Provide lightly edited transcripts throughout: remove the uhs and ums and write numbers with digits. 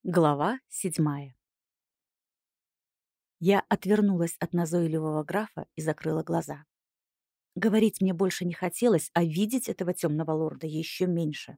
Глава 7. Я отвернулась от назойливого графа и закрыла глаза. Говорить мне больше не хотелось, а видеть этого темного лорда еще меньше.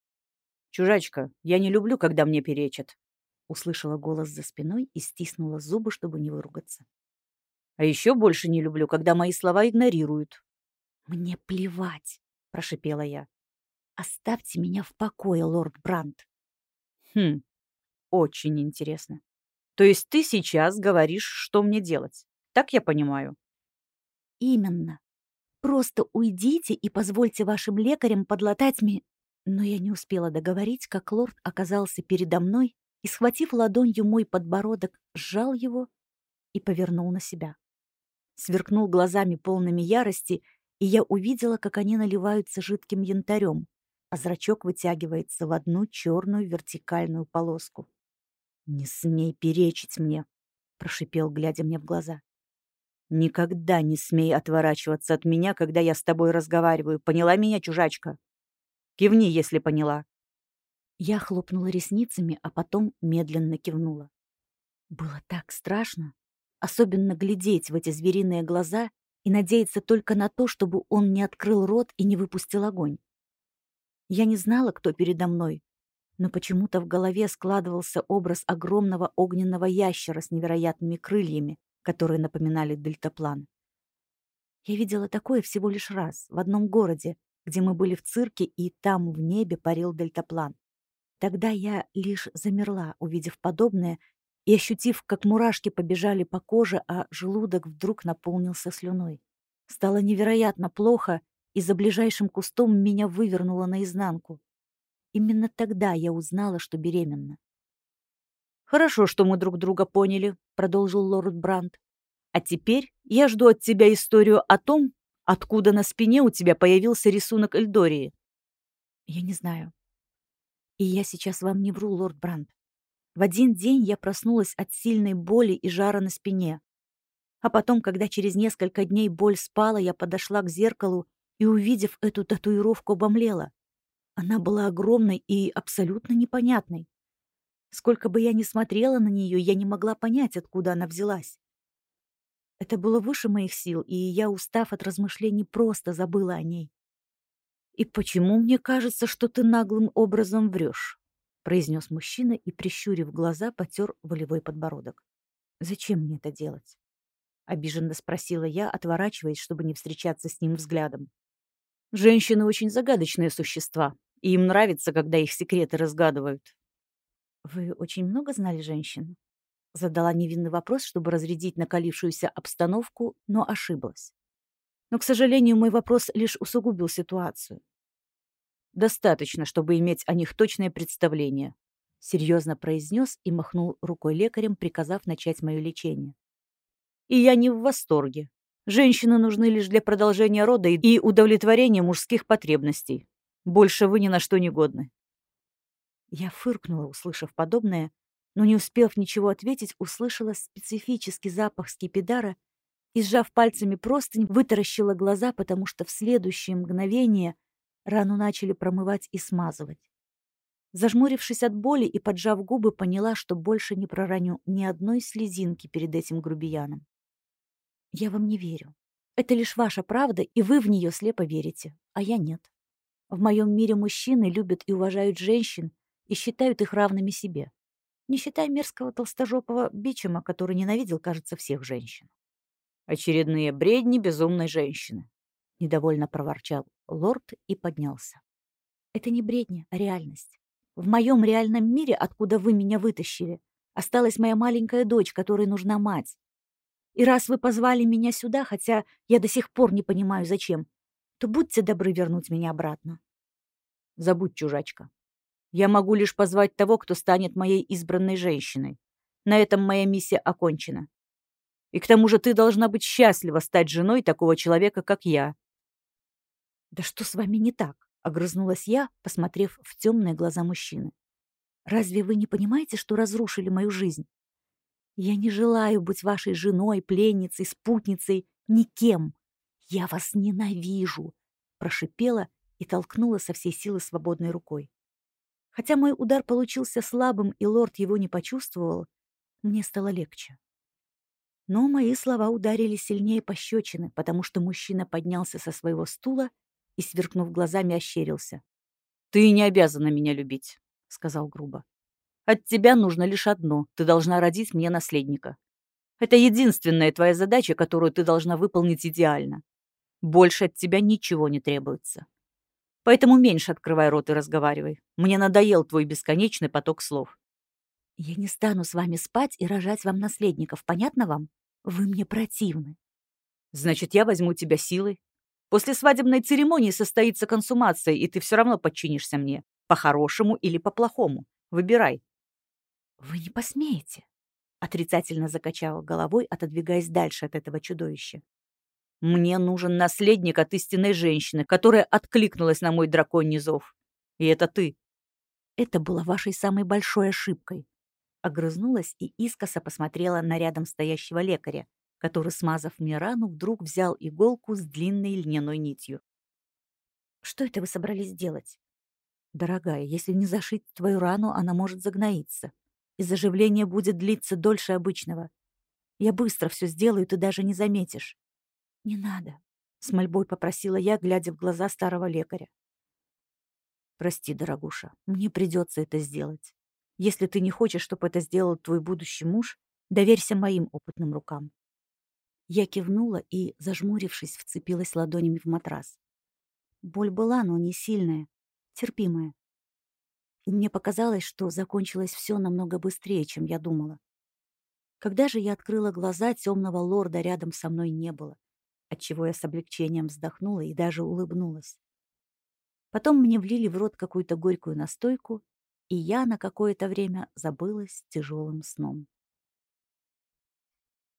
«Чужачка, я не люблю, когда мне перечат. Услышала голос за спиной и стиснула зубы, чтобы не выругаться. А еще больше не люблю, когда мои слова игнорируют». «Мне плевать», — прошипела я. «Оставьте меня в покое, лорд Брандт». Хм, очень интересно. То есть ты сейчас говоришь, что мне делать? Так я понимаю. «Именно. Просто уйдите и позвольте вашим лекарям подлатать мне...» Но я не успела договорить, как лорд оказался передо мной и, схватив ладонью мой подбородок, сжал его и повернул на себя. Сверкнул глазами полными ярости, и я увидела, как они наливаются жидким янтарем, а зрачок вытягивается в одну черную вертикальную полоску. «Не смей перечить мне!» — прошипел, глядя мне в глаза. Никогда не смей отворачиваться от меня, когда я с тобой разговариваю. Поняла меня, чужачка? Кивни, если поняла. Я хлопнула ресницами, а потом медленно кивнула. Было так страшно, особенно глядеть в эти звериные глаза и надеяться только на то, чтобы он не открыл рот и не выпустил огонь. Я не знала, кто передо мной, но почему-то в голове складывался образ огромного огненного ящера с невероятными крыльями, которые напоминали дельтаплан. Я видела такое всего лишь раз, в одном городе, где мы были в цирке, и там в небе парил дельтаплан. Тогда я лишь замерла, увидев подобное, и ощутив, как мурашки побежали по коже, а желудок вдруг наполнился слюной. Стало невероятно плохо, и за ближайшим кустом меня вывернуло наизнанку. Именно тогда я узнала, что беременна. Хорошо, что мы друг друга поняли, продолжил лорд Брандт. А теперь я жду от тебя историю о том, откуда на спине у тебя появился рисунок Эльдории. Я не знаю. И я сейчас вам не вру, лорд Брандт. В один день я проснулась от сильной боли и жара на спине. А потом, когда через несколько дней боль спала, я подошла к зеркалу и, увидев эту татуировку, обомлела. Она была огромной и абсолютно непонятной. Сколько бы я ни смотрела на нее, я не могла понять, откуда она взялась. Это было выше моих сил, и я, устав от размышлений, просто забыла о ней. «И почему мне кажется, что ты наглым образом врешь?» — произнес мужчина и, прищурив глаза, потер волевой подбородок. «Зачем мне это делать?» — обиженно спросила я, отворачиваясь, чтобы не встречаться с ним взглядом. «Женщины очень загадочные существа, и им нравится, когда их секреты разгадывают». «Вы очень много знали женщин?» Задала невинный вопрос, чтобы разрядить накалившуюся обстановку, но ошиблась. Но, к сожалению, мой вопрос лишь усугубил ситуацию. «Достаточно, чтобы иметь о них точное представление», — серьезно произнес и махнул рукой лекарем, приказав начать мое лечение. «И я не в восторге. Женщины нужны лишь для продолжения рода и удовлетворения мужских потребностей. Больше вы ни на что не годны». Я фыркнула, услышав подобное, но, не успев ничего ответить, услышала специфический запах скипидара и, сжав пальцами простынь, вытаращила глаза, потому что в следующее мгновение рану начали промывать и смазывать. Зажмурившись от боли и поджав губы, поняла, что больше не пророню ни одной слезинки перед этим грубияном. «Я вам не верю. Это лишь ваша правда, и вы в нее слепо верите, а я нет. В моем мире мужчины любят и уважают женщин и считают их равными себе, не считая мерзкого толстожопого бичема, который ненавидел, кажется, всех женщин». «Очередные бредни безумной женщины». Недовольно проворчал лорд и поднялся. «Это не бредни, а реальность. В моем реальном мире, откуда вы меня вытащили, осталась моя маленькая дочь, которой нужна мать. И раз вы позвали меня сюда, хотя я до сих пор не понимаю, зачем, то будьте добры вернуть меня обратно». «Забудь, чужачка. Я могу лишь позвать того, кто станет моей избранной женщиной. На этом моя миссия окончена. И к тому же ты должна быть счастлива стать женой такого человека, как я». «Да что с вами не так?» — огрызнулась я, посмотрев в темные глаза мужчины. «Разве вы не понимаете, что разрушили мою жизнь? Я не желаю быть вашей женой, пленницей, спутницей, никем. Я вас ненавижу!» — прошипела и толкнула со всей силы свободной рукой. Хотя мой удар получился слабым, и лорд его не почувствовал, мне стало легче. Но мои слова ударили сильнее пощечины, потому что мужчина поднялся со своего стула и, сверкнув глазами, ощерился. «Ты не обязана меня любить», — сказал грубо. «От тебя нужно лишь одно — ты должна родить мне наследника. Это единственная твоя задача, которую ты должна выполнить идеально. Больше от тебя ничего не требуется. Поэтому меньше открывай рот и разговаривай. Мне надоел твой бесконечный поток слов». Я не стану с вами спать и рожать вам наследников, понятно вам? Вы мне противны. «Значит, я возьму тебя силой. После свадебной церемонии состоится консумация, и ты все равно подчинишься мне. По-хорошему или по-плохому. Выбирай». Вы не посмеете. Отрицательно закачала головой, отодвигаясь дальше от этого чудовища. «Мне нужен наследник от истинной женщины, которая откликнулась на мой драконий зов. И это ты». Это было вашей самой большой ошибкой. Огрызнулась и искоса посмотрела на рядом стоящего лекаря, который, смазав мне рану, вдруг взял иголку с длинной льняной нитью. «Что это вы собрались делать?» «Дорогая, если не зашить твою рану, она может загноиться, и заживление будет длиться дольше обычного. Я быстро все сделаю, ты даже не заметишь». «Не надо», — с мольбой попросила я, глядя в глаза старого лекаря. «Прости, дорогуша, мне придется это сделать. Если ты не хочешь, чтобы это сделал твой будущий муж, доверься моим опытным рукам». Я кивнула и, зажмурившись, вцепилась ладонями в матрас. Боль была, но не сильная, терпимая. И мне показалось, что закончилось все намного быстрее, чем я думала. Когда же я открыла глаза, темного лорда рядом со мной не было, отчего я с облегчением вздохнула и даже улыбнулась. Потом мне влили в рот какую-то горькую настойку, и я на какое-то время забылась тяжелым сном.